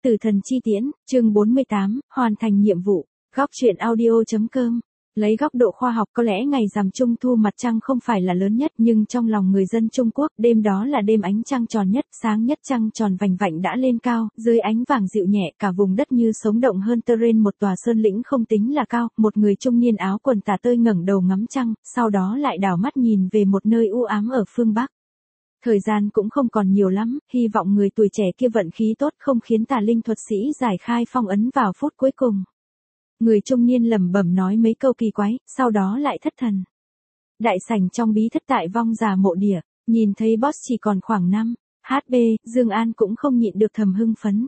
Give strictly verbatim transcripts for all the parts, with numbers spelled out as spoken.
Tử thần chi tiễn, chương bốn mươi tám, hoàn thành nhiệm vụ. Góc truyện audio.com. Lấy góc độ khoa học, có lẽ ngày rằm Trung thu mặt trăng không phải là lớn nhất, nhưng trong lòng người dân Trung Quốc, đêm đó là đêm ánh trăng tròn nhất, sáng nhất, trăng tròn vành vạnh đã lên cao, dưới ánh vàng dịu nhẹ, cả vùng đất như sống động hơn tơ rên một tòa sơn lĩnh không tính là cao. Một người trung niên áo quần tả tơi ngẩng đầu ngắm trăng, sau đó lại đảo mắt nhìn về một nơi u ám ở phương Bắc. Thời gian cũng không còn nhiều lắm, hy vọng người tuổi trẻ kia vận khí tốt không khiến tà linh thuật sĩ giải khai phong ấn vào phút cuối cùng. Người trung niên lẩm bẩm nói mấy câu kỳ quái, sau đó lại thất thần. Đại sảnh trong bí thất tại vong già mộ địa, nhìn thấy boss chỉ còn khoảng năm hát pê, Dương An cũng không nhịn được thầm hưng phấn.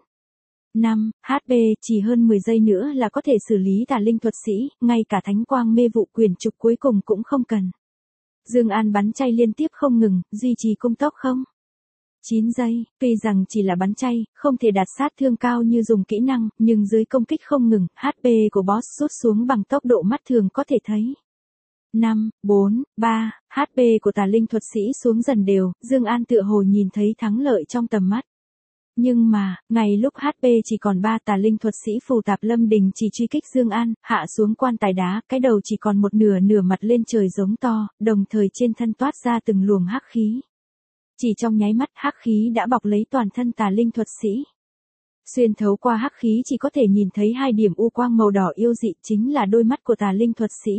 năm hát pê, chỉ hơn mười giây nữa là có thể xử lý tà linh thuật sĩ, ngay cả thánh quang mê vụ quyền trục cuối cùng cũng không cần. Dương An bắn chay liên tiếp không ngừng, duy trì cung tốc không chín giây, tuy rằng chỉ là bắn chay, không thể đạt sát thương cao như dùng kỹ năng, nhưng dưới công kích không ngừng, hát pê của boss rút xuống bằng tốc độ mắt thường có thể thấy. năm, bốn, ba, hát pê của tà linh thuật sĩ xuống dần đều, Dương An tựa hồ nhìn thấy thắng lợi trong tầm mắt. Nhưng mà, ngay lúc hát pê chỉ còn ba, tà linh thuật sĩ Phù Tạp Lâm đình chỉ truy kích Dương An, hạ xuống quan tài đá, cái đầu chỉ còn một nửa nửa mặt lên trời giống to, đồng thời trên thân toát ra từng luồng hắc khí. Chỉ trong nháy mắt, hắc khí đã bọc lấy toàn thân tà linh thuật sĩ. Xuyên thấu qua hắc khí chỉ có thể nhìn thấy hai điểm u quang màu đỏ yêu dị, chính là đôi mắt của tà linh thuật sĩ.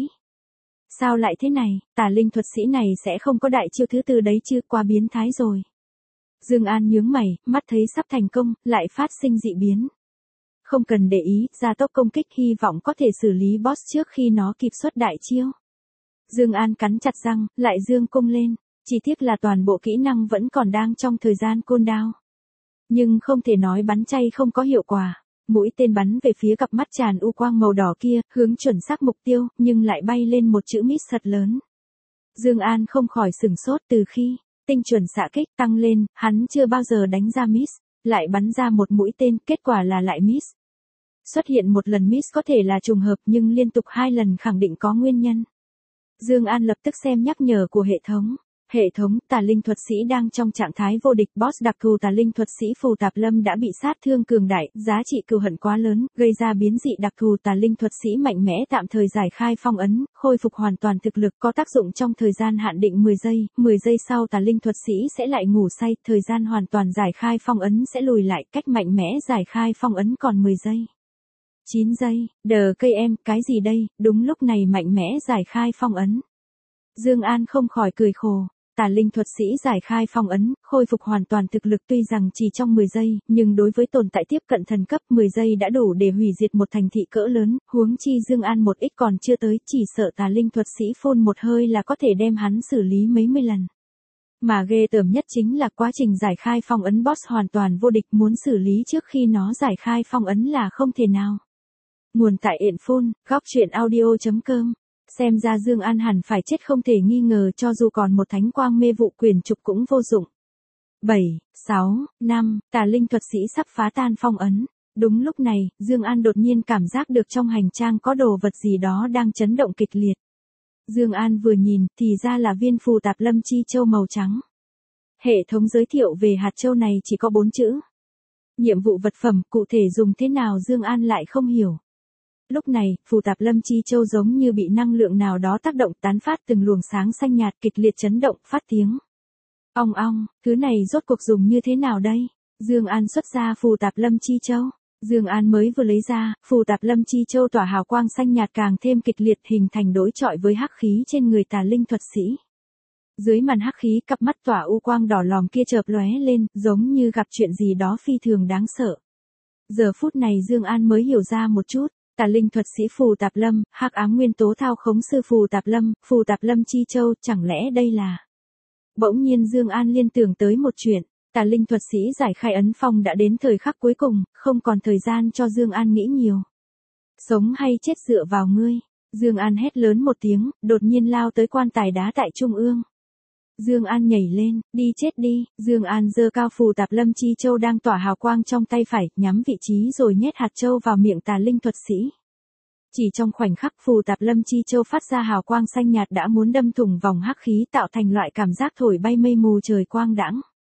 Sao lại thế này, tà linh thuật sĩ này sẽ không có đại chiêu thứ tư đấy chứ, quá biến thái rồi. Dương An nhướng mày, mắt thấy sắp thành công, lại phát sinh dị biến. Không cần để ý, gia tốc công kích, hy vọng có thể xử lý boss trước khi nó kịp xuất đại chiêu. Dương An cắn chặt răng, lại dương cung lên, chỉ tiếc là toàn bộ kỹ năng vẫn còn đang trong thời gian cooldown. Nhưng không thể nói bắn chay không có hiệu quả. Mũi tên bắn về phía cặp mắt tràn u quang màu đỏ kia, hướng chuẩn xác mục tiêu, nhưng lại bay lên một chữ miss thật lớn. Dương An không khỏi sửng sốt, từ khi tinh chuẩn xạ kích tăng lên, hắn chưa bao giờ đánh ra miss, lại bắn ra một mũi tên, kết quả là lại miss. Xuất hiện một lần miss có thể là trùng hợp, nhưng liên tục hai lần khẳng định có nguyên nhân. Dương An lập tức xem nhắc nhở của hệ thống. Hệ thống, tà linh thuật sĩ đang trong trạng thái vô địch, boss đặc thù tà linh thuật sĩ Phù Tạp Lâm đã bị sát thương cường đại, giá trị cừu hận quá lớn, gây ra biến dị đặc thù tà linh thuật sĩ mạnh mẽ tạm thời giải khai phong ấn, khôi phục hoàn toàn thực lực, có tác dụng trong thời gian hạn định mười giây, mười giây sau tà linh thuật sĩ sẽ lại ngủ say, thời gian hoàn toàn giải khai phong ấn sẽ lùi lại, cách mạnh mẽ giải khai phong ấn còn mười giây. chín giây, đờ cây em, cái gì đây, đúng lúc này mạnh mẽ giải khai phong ấn. Dương An không khỏi cười khổ. Tà linh thuật sĩ giải khai phong ấn, khôi phục hoàn toàn thực lực tuy rằng chỉ trong mười giây, nhưng đối với tồn tại tiếp cận thần cấp mười giây đã đủ để hủy diệt một thành thị cỡ lớn, huống chi Dương An một ít còn chưa tới, chỉ sợ tà linh thuật sĩ phun một hơi là có thể đem hắn xử lý mấy mươi lần. Mà ghê tởm nhất chính là quá trình giải khai phong ấn boss hoàn toàn vô địch, muốn xử lý trước khi nó giải khai phong ấn là không thể nào. Nguồn tại ện phun, góc truyện audio.com. Xem ra Dương An hẳn phải chết không thể nghi ngờ, cho dù còn một thánh quang mê vụ quyền trục cũng vô dụng. bảy, sáu, năm, tà linh thuật sĩ sắp phá tan phong ấn. Đúng lúc này, Dương An đột nhiên cảm giác được trong hành trang có đồ vật gì đó đang chấn động kịch liệt. Dương An vừa nhìn, thì ra là viên Phù Tạp Lâm chi châu màu trắng. Hệ thống giới thiệu về hạt châu này chỉ có bốn chữ. Nhiệm vụ vật phẩm, cụ thể dùng thế nào Dương An lại không hiểu. Lúc này, Phù Tạp Lâm chi châu giống như bị năng lượng nào đó tác động, tán phát từng luồng sáng xanh nhạt kịch liệt chấn động, phát tiếng ong ong, thứ này rốt cuộc dùng như thế nào đây? Dương An xuất ra Phù Tạp Lâm chi châu. Dương An mới vừa lấy ra, Phù Tạp Lâm chi châu tỏa hào quang xanh nhạt càng thêm kịch liệt, hình thành đối chọi với hắc khí trên người tà linh thuật sĩ. Dưới màn hắc khí, cặp mắt tỏa u quang đỏ lòm kia chợp lóe lên, giống như gặp chuyện gì đó phi thường đáng sợ. Giờ phút này Dương An mới hiểu ra một chút. Tà linh thuật sĩ Phù Tạp Lâm, hắc ám nguyên tố thao khống sư Phù Tạp Lâm, Phù Tạp Lâm chi châu, chẳng lẽ đây là... Bỗng nhiên Dương An liên tưởng tới một chuyện, tà linh thuật sĩ giải khai ấn phong đã đến thời khắc cuối cùng, không còn thời gian cho Dương An nghĩ nhiều. Sống hay chết dựa vào ngươi. Dương An hét lớn một tiếng, đột nhiên lao tới quan tài đá tại trung ương. Dương An nhảy lên, đi chết đi, Dương An giơ cao Phù Tạp Lâm chi châu đang tỏa hào quang trong tay phải, nhắm vị trí rồi nhét hạt châu vào miệng tà linh thuật sĩ. Chỉ trong khoảnh khắc, Phù Tạp Lâm chi châu phát ra hào quang xanh nhạt đã muốn đâm thủng vòng hắc khí, tạo thành loại cảm giác thổi bay mây mù trời quang đãng.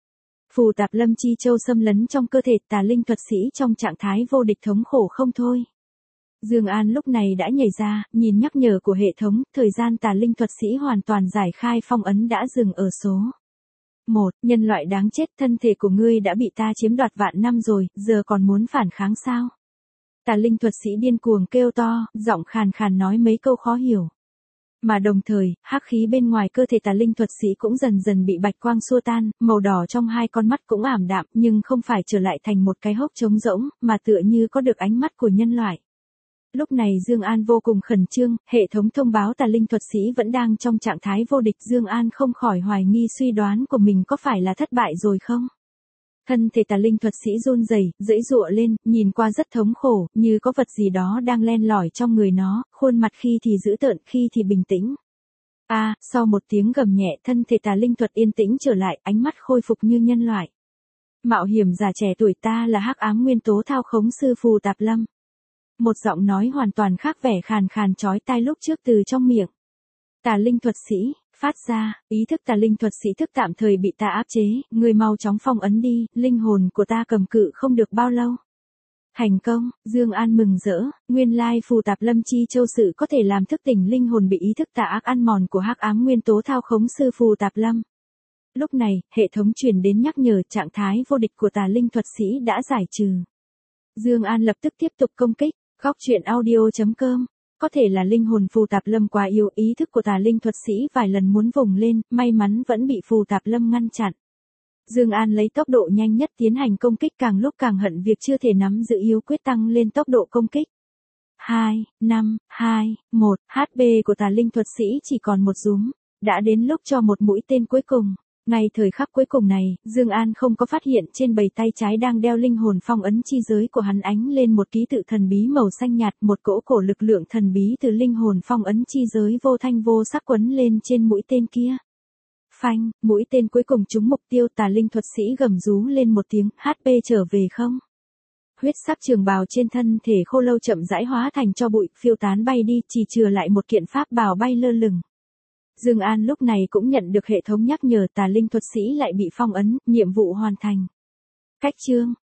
Phù tạp lâm chi châu xâm lấn trong cơ thể tà linh thuật sĩ trong trạng thái vô địch thống khổ không thôi. Dương An lúc này đã nhảy ra, nhìn nhắc nhở của hệ thống, thời gian tà linh thuật sĩ hoàn toàn giải khai phong ấn đã dừng ở số một. Nhân loại đáng chết, thân thể của ngươi đã bị ta chiếm đoạt vạn năm rồi, giờ còn muốn phản kháng sao? Tà linh thuật sĩ điên cuồng kêu to, giọng khàn khàn nói mấy câu khó hiểu. Mà đồng thời, hắc khí bên ngoài cơ thể tà linh thuật sĩ cũng dần dần bị bạch quang xua tan, màu đỏ trong hai con mắt cũng ảm đạm, nhưng không phải trở lại thành một cái hốc trống rỗng, mà tựa như có được ánh mắt của nhân loại. Lúc này Dương An vô cùng khẩn trương, hệ thống thông báo tà linh thuật sĩ vẫn đang trong trạng thái vô địch. Dương An không khỏi hoài nghi suy đoán của mình có phải là thất bại rồi không? Thân thể tà linh thuật sĩ run rẩy, giãy giụa lên, nhìn qua rất thống khổ, như có vật gì đó đang len lỏi trong người nó, khuôn mặt khi thì dữ tợn, khi thì bình tĩnh. A, à, sau một tiếng gầm nhẹ, thân thể tà linh thuật yên tĩnh trở lại, ánh mắt khôi phục như nhân loại. Mạo hiểm giả trẻ tuổi, ta là hắc ám nguyên tố thao khống sư Phù Tạp Lâm. Một giọng nói hoàn toàn khác vẻ khàn khàn chói tai lúc trước từ trong miệng tà linh thuật sĩ phát ra. Ý thức tà linh thuật sĩ thức tạm thời bị ta áp chế, ngươi mau chóng phong ấn đi, linh hồn của ta cầm cự không được bao lâu. Thành công, Dương An mừng rỡ, nguyên lai Phù Tạp Lâm chi châu sự có thể làm thức tỉnh linh hồn bị ý thức tà ác ăn mòn của hắc ám nguyên tố thao khống sư Phù Tạp Lâm. Lúc này, hệ thống truyền đến nhắc nhở trạng thái vô địch của tà linh thuật sĩ đã giải trừ. Dương An lập tức tiếp tục công kích. Góc truyện audio chấm com. Có thể là linh hồn Phù Tạp Lâm quá yếu, ý thức của tà linh thuật sĩ vài lần muốn vùng lên, may mắn vẫn bị Phù Tạp Lâm ngăn chặn. Dương An lấy tốc độ nhanh nhất tiến hành công kích, càng lúc càng hận việc chưa thể nắm giữ yếu quyết tăng lên tốc độ công kích. hai, năm, hai, một, hát pê của tà linh thuật sĩ chỉ còn một rúm, đã đến lúc cho một mũi tên cuối cùng. Ngay thời khắc cuối cùng này, Dương An không có phát hiện trên bầy tay trái đang đeo linh hồn phong ấn chi giới của hắn ánh lên một ký tự thần bí màu xanh nhạt, một cỗ cổ lực lượng thần bí từ linh hồn phong ấn chi giới vô thanh vô sắc quấn lên trên mũi tên kia. Phanh, mũi tên cuối cùng trúng mục tiêu, tà linh thuật sĩ gầm rú lên một tiếng, hát pê trở về không? Huyết sắc trường bào trên thân thể khô lâu chậm rãi hóa thành tro bụi, phiêu tán bay đi, chỉ chừa lại một kiện pháp bào bay lơ lửng. Dương An lúc này cũng nhận được hệ thống nhắc nhở tà linh thuật sĩ lại bị phong ấn, nhiệm vụ hoàn thành. Cách chương